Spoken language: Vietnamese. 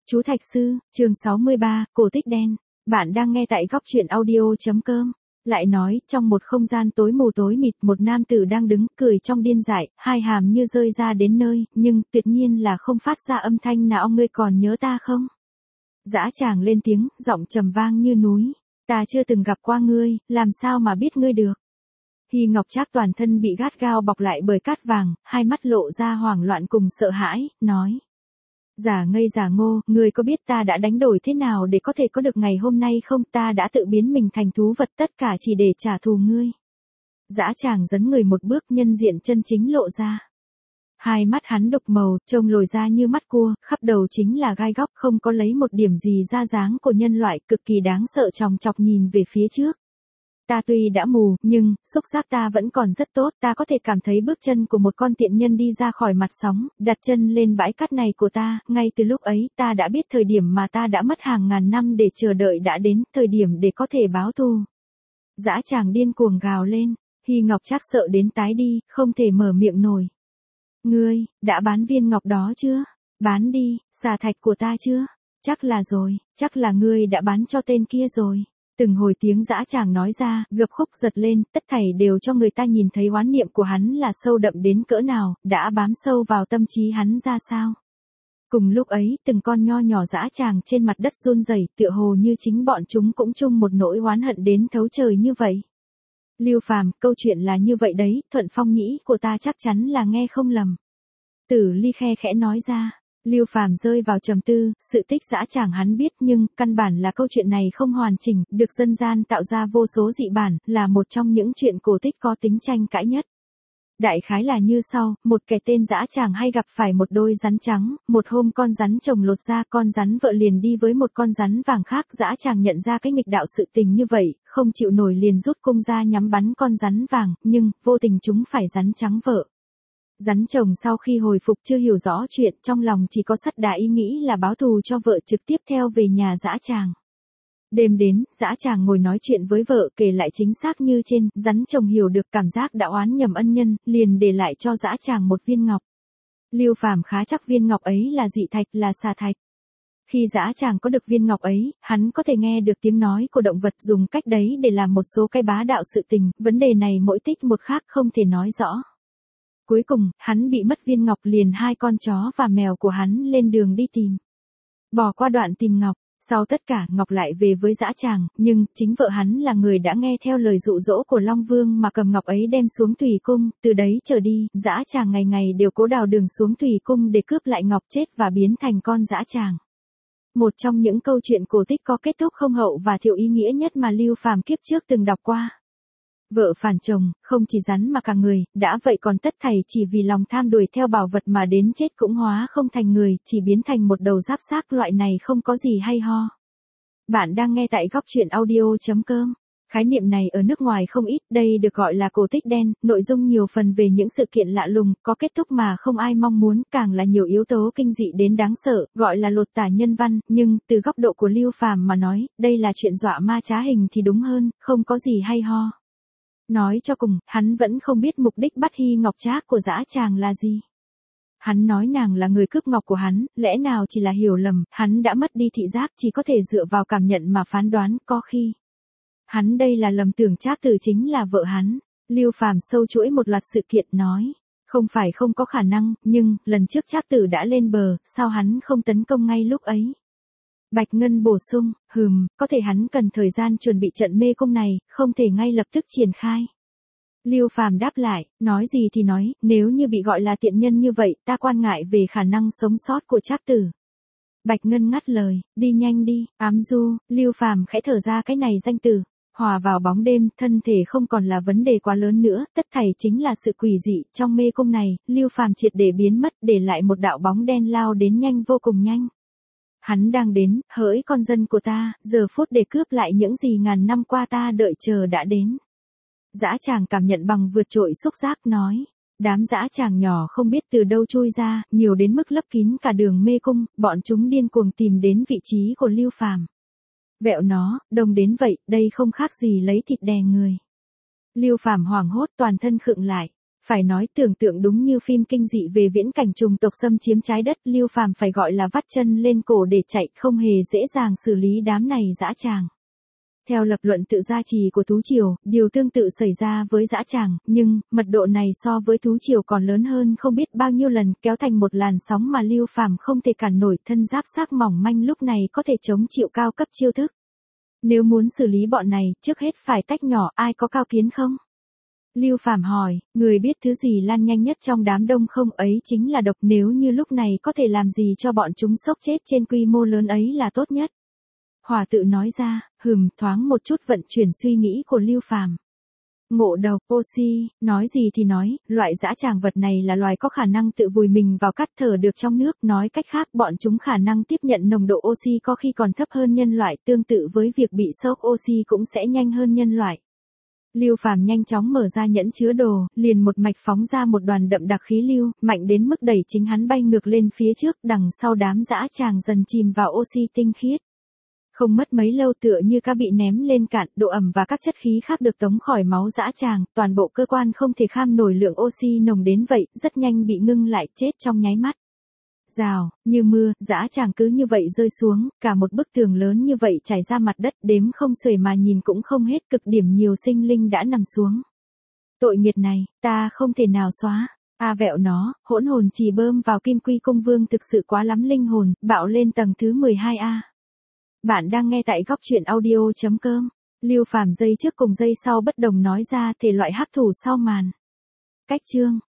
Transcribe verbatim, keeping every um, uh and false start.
Chú Thạch Sư, chương sáu mươi ba, cổ tích đen. Bạn đang nghe tại góc truyện audio.com. Lại nói, trong một không gian tối mù tối mịt, một nam tử đang đứng, cười trong điên dại, hai hàm như rơi ra đến nơi, nhưng tuyệt nhiên là không phát ra âm thanh nào. Ngươi còn nhớ ta không? Dã tràng lên tiếng, giọng trầm vang như núi. Ta chưa từng gặp qua ngươi, làm sao mà biết ngươi được? Hy Ngọc Trác toàn thân bị gắt gao bọc lại bởi cát vàng, hai mắt lộ ra hoảng loạn cùng sợ hãi, nói. Giả ngây giả ngô, ngươi có biết ta đã đánh đổi thế nào để có thể có được ngày hôm nay không? Ta đã tự biến mình thành thú vật, tất cả chỉ để trả thù ngươi. Dã tràng dấn người một bước, nhân diện chân chính lộ ra. Hai mắt hắn đục màu, trông lồi ra như mắt cua, khắp đầu chính là gai góc, không có lấy một điểm gì ra dáng của nhân loại, cực kỳ đáng sợ, chòng chọc nhìn về phía trước. Ta tuy đã mù, nhưng, xúc giác ta vẫn còn rất tốt, ta có thể cảm thấy bước chân của một con tiện nhân đi ra khỏi mặt sóng, đặt chân lên bãi cát này của ta, ngay từ lúc ấy, ta đã biết thời điểm mà ta đã mất hàng ngàn năm để chờ đợi đã đến, thời điểm để có thể báo thù. Dã tràng điên cuồng gào lên, Hy Ngọc Trác sợ đến tái đi, không thể mở miệng nổi. Ngươi, đã bán viên ngọc đó chưa? Bán đi, xà thạch của ta chưa? Chắc là rồi, chắc là ngươi đã bán cho tên kia rồi. Từng hồi tiếng dã tràng nói ra, gập khúc giật lên, tất thảy đều cho người ta nhìn thấy oán niệm của hắn là sâu đậm đến cỡ nào, đã bám sâu vào tâm trí hắn ra sao. Cùng lúc ấy, từng con nho nhỏ dã tràng trên mặt đất run rẩy, tựa hồ như chính bọn chúng cũng chung một nỗi oán hận đến thấu trời như vậy. Lưu Phàm, câu chuyện là như vậy đấy, Thuận Phong nhĩ của ta chắc chắn là nghe không lầm. Tử Ly khe khẽ nói ra. Lưu Phàm rơi vào trầm tư, sự tích dã tràng hắn biết nhưng, căn bản là câu chuyện này không hoàn chỉnh, được dân gian tạo ra vô số dị bản, là một trong những chuyện cổ tích có tính tranh cãi nhất. Đại khái là như sau, một kẻ tên dã tràng hay gặp phải một đôi rắn trắng, một hôm con rắn chồng lột ra, con rắn vợ liền đi với một con rắn vàng khác. Dã tràng nhận ra cái nghịch đạo sự tình như vậy, không chịu nổi liền rút cung ra nhắm bắn con rắn vàng, nhưng, vô tình chúng phải rắn trắng vợ. Rắn chồng sau khi hồi phục chưa hiểu rõ chuyện, trong lòng chỉ có sắt đá ý nghĩ là báo thù cho vợ, trực tiếp theo về nhà dã tràng. Đêm đến, dã tràng ngồi nói chuyện với vợ, kể lại chính xác như trên, rắn chồng hiểu được cảm giác đã oán nhầm ân nhân, liền để lại cho dã tràng một viên ngọc. Lưu Phàm khá chắc viên ngọc ấy là dị thạch, là xà thạch. Khi dã tràng có được viên ngọc ấy, hắn có thể nghe được tiếng nói của động vật, dùng cách đấy để làm một số cái bá đạo sự tình, vấn đề này mỗi tích một khác không thể nói rõ. Cuối cùng, hắn bị mất viên ngọc, liền hai con chó và mèo của hắn lên đường đi tìm. Bỏ qua đoạn tìm ngọc, sau tất cả ngọc lại về với dã tràng, nhưng chính vợ hắn là người đã nghe theo lời dụ dỗ của Long Vương mà cầm ngọc ấy đem xuống Thủy Cung, từ đấy trở đi, dã tràng ngày ngày đều cố đào đường xuống Thủy Cung để cướp lại ngọc, chết và biến thành con dã tràng. Một trong những câu chuyện cổ tích có kết thúc không hậu và thiểu ý nghĩa nhất mà Lưu Phàm kiếp trước từng đọc qua. Vợ phản chồng, không chỉ rắn mà cả người, đã vậy còn tất thảy chỉ vì lòng tham đuổi theo bảo vật mà đến chết cũng hóa không thành người, chỉ biến thành một đầu giáp xác, loại này không có gì hay ho. Bạn đang nghe tại góc truyện audio.com. Khái niệm này ở nước ngoài không ít, đây được gọi là cổ tích đen, nội dung nhiều phần về những sự kiện lạ lùng, có kết thúc mà không ai mong muốn, càng là nhiều yếu tố kinh dị đến đáng sợ, gọi là lột tả nhân văn, nhưng, từ góc độ của Lưu Phàm mà nói, đây là chuyện dọa ma trá hình thì đúng hơn, không có gì hay ho. Nói cho cùng, hắn vẫn không biết mục đích bắt Hy Ngọc Trác của dã tràng là gì. Hắn nói nàng là người cướp ngọc của hắn, lẽ nào chỉ là hiểu lầm, hắn đã mất đi thị giác, chỉ có thể dựa vào cảm nhận mà phán đoán, có khi. Hắn đây là lầm tưởng Trác Tử chính là vợ hắn. Lưu Phàm sâu chuỗi một loạt sự kiện nói. Không phải không có khả năng, nhưng, lần trước Trác Tử đã lên bờ, sao hắn không tấn công ngay lúc ấy? Bạch Ngân bổ sung, hừm, có thể hắn cần thời gian chuẩn bị trận mê cung này, không thể ngay lập tức triển khai. Lưu Phàm đáp lại, nói gì thì nói, nếu như bị gọi là tiện nhân như vậy, ta quan ngại về khả năng sống sót của Trác Tử. Bạch Ngân ngắt lời, đi nhanh đi, ám du. Lưu Phàm khẽ thở ra cái này danh từ. Hòa vào bóng đêm, thân thể không còn là vấn đề quá lớn nữa, tất thảy chính là sự quỷ dị, trong mê cung này, Lưu Phàm triệt để biến mất, để lại một đạo bóng đen lao đến nhanh vô cùng nhanh. Hắn đang đến, hỡi con dân của ta, giờ phút để cướp lại những gì ngàn năm qua ta đợi chờ đã đến. Dã tràng cảm nhận bằng vượt trội xúc giác nói. Đám dã tràng nhỏ không biết từ đâu chui ra, nhiều đến mức lấp kín cả đường mê cung, bọn chúng điên cuồng tìm đến vị trí của Lưu Phàm. Vẹo nó, đông đến vậy, đây không khác gì lấy thịt đè người. Lưu Phàm hoảng hốt, toàn thân khựng lại. Phải nói tưởng tượng đúng như phim kinh dị về viễn cảnh trùng tộc xâm chiếm trái đất, Lưu Phàm phải gọi là vắt chân lên cổ để chạy, không hề dễ dàng xử lý đám này dã tràng. Theo lập luận tự gia trì của Tú Triều, điều tương tự xảy ra với dã tràng, nhưng mật độ này so với Tú Triều còn lớn hơn không biết bao nhiêu lần, kéo thành một làn sóng mà Lưu Phàm không thể cản nổi, thân giáp xác mỏng manh lúc này có thể chống chịu cao cấp chiêu thức. Nếu muốn xử lý bọn này, trước hết phải tách nhỏ, ai có cao kiến không? Lưu Phàm hỏi, người biết thứ gì lan nhanh nhất trong đám đông không? Ấy chính là độc, nếu như lúc này có thể làm gì cho bọn chúng sốc chết trên quy mô lớn ấy là tốt nhất. Hòa tự nói ra, hừm, thoáng một chút vận chuyển suy nghĩ của Lưu Phàm. Ngộ độc, oxy, nói gì thì nói, loại dã tràng vật này là loài có khả năng tự vùi mình vào cát thở được trong nước, nói cách khác bọn chúng khả năng tiếp nhận nồng độ oxy có khi còn thấp hơn nhân loại, tương tự với việc bị sốc oxy cũng sẽ nhanh hơn nhân loại. Lưu Phàm nhanh chóng mở ra nhẫn chứa đồ, liền một mạch phóng ra một đoàn đậm đặc khí lưu, mạnh đến mức đẩy chính hắn bay ngược lên phía trước, đằng sau đám dã tràng dần chìm vào oxy tinh khiết. Không mất mấy lâu tựa như cá bị ném lên cạn, độ ẩm và các chất khí khác được tống khỏi máu dã tràng, toàn bộ cơ quan không thể kham nổi lượng oxy nồng đến vậy, rất nhanh bị ngưng lại, chết trong nháy mắt. Rào, như mưa, dã tràng cứ như vậy rơi xuống, cả một bức tường lớn như vậy trải ra mặt đất, đếm không xuể mà nhìn cũng không hết, cực điểm nhiều sinh linh đã nằm xuống. Tội nghiệt này, ta không thể nào xóa. A vẹo nó, hỗn hồn chỉ bơm vào Kim Quy Cung Vương thực sự quá lắm linh hồn, bạo lên tầng thứ mười hai A. Bạn đang nghe tại góc truyện audio chấm com. Lưu Phàm giây trước cùng giây sau bất đồng nói ra thể loại hắc thủ sau màn. Cách chương